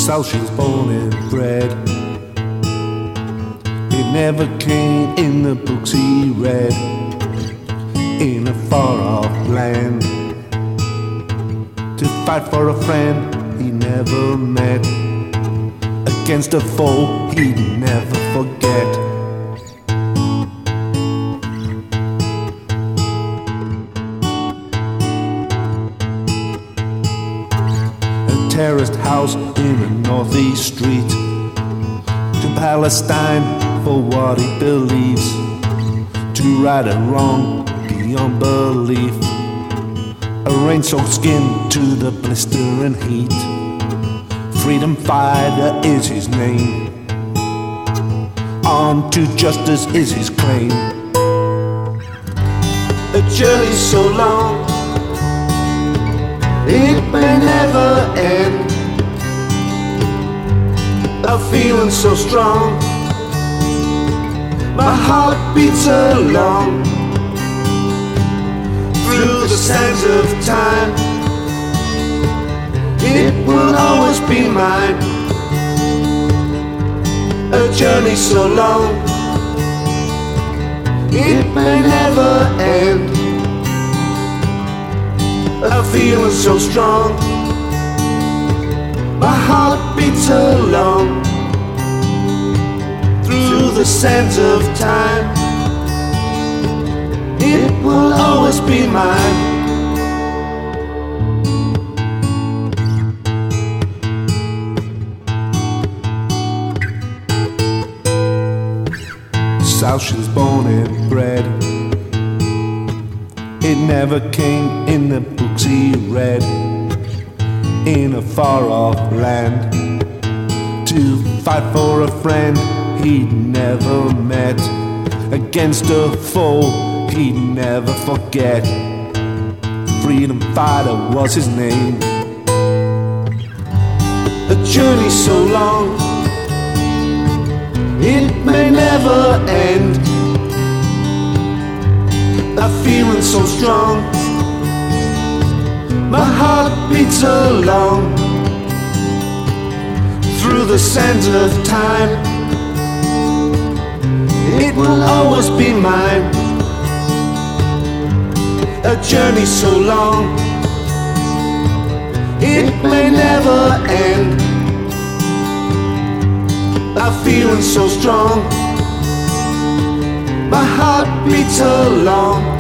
how she was born and bred. It never came in the books he read. In a far-off land, to fight for a friend he never met, against a foe he'd never forget. A terraced house in a northeast street, to Palestine for what he believes, to right a wrong beyond belief, a rain-soaked skin to the blistering heat. Freedom fighter is his name, on to justice is his claim. A journey so long, it may never end. A feeling so strong, my heart beats along. Through the sands of time, it will always be mine. A journey so long, it may never end. A feeling so strong, my heart beats along. Through the sands of time, it will always be mine. South she was born and bred. It never came in the books he read. In a far-off land, to fight for a friend he'd never met, against a foe he'd never forget. Freedom fighter was his name. A journey so long, it may never end. A feeling so strong, my heart beats along. Through the sands of time, it will always be mine. A journey so long, it may never end. A feeling so strong, my heart beats along.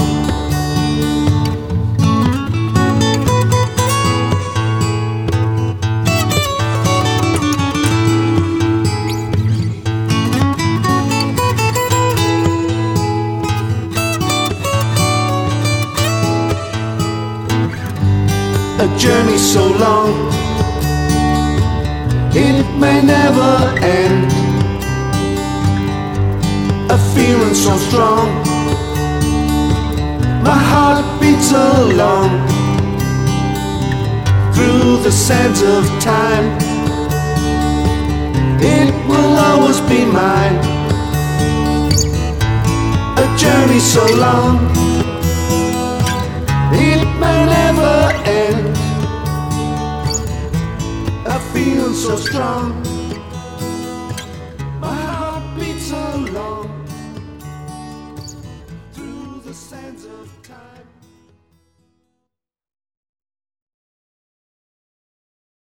A journey so long, it may never end. A feeling so strong, my heart beats along. Through the sands of time, it will always be mine. A journey so long, it may never end. A feeling so strong,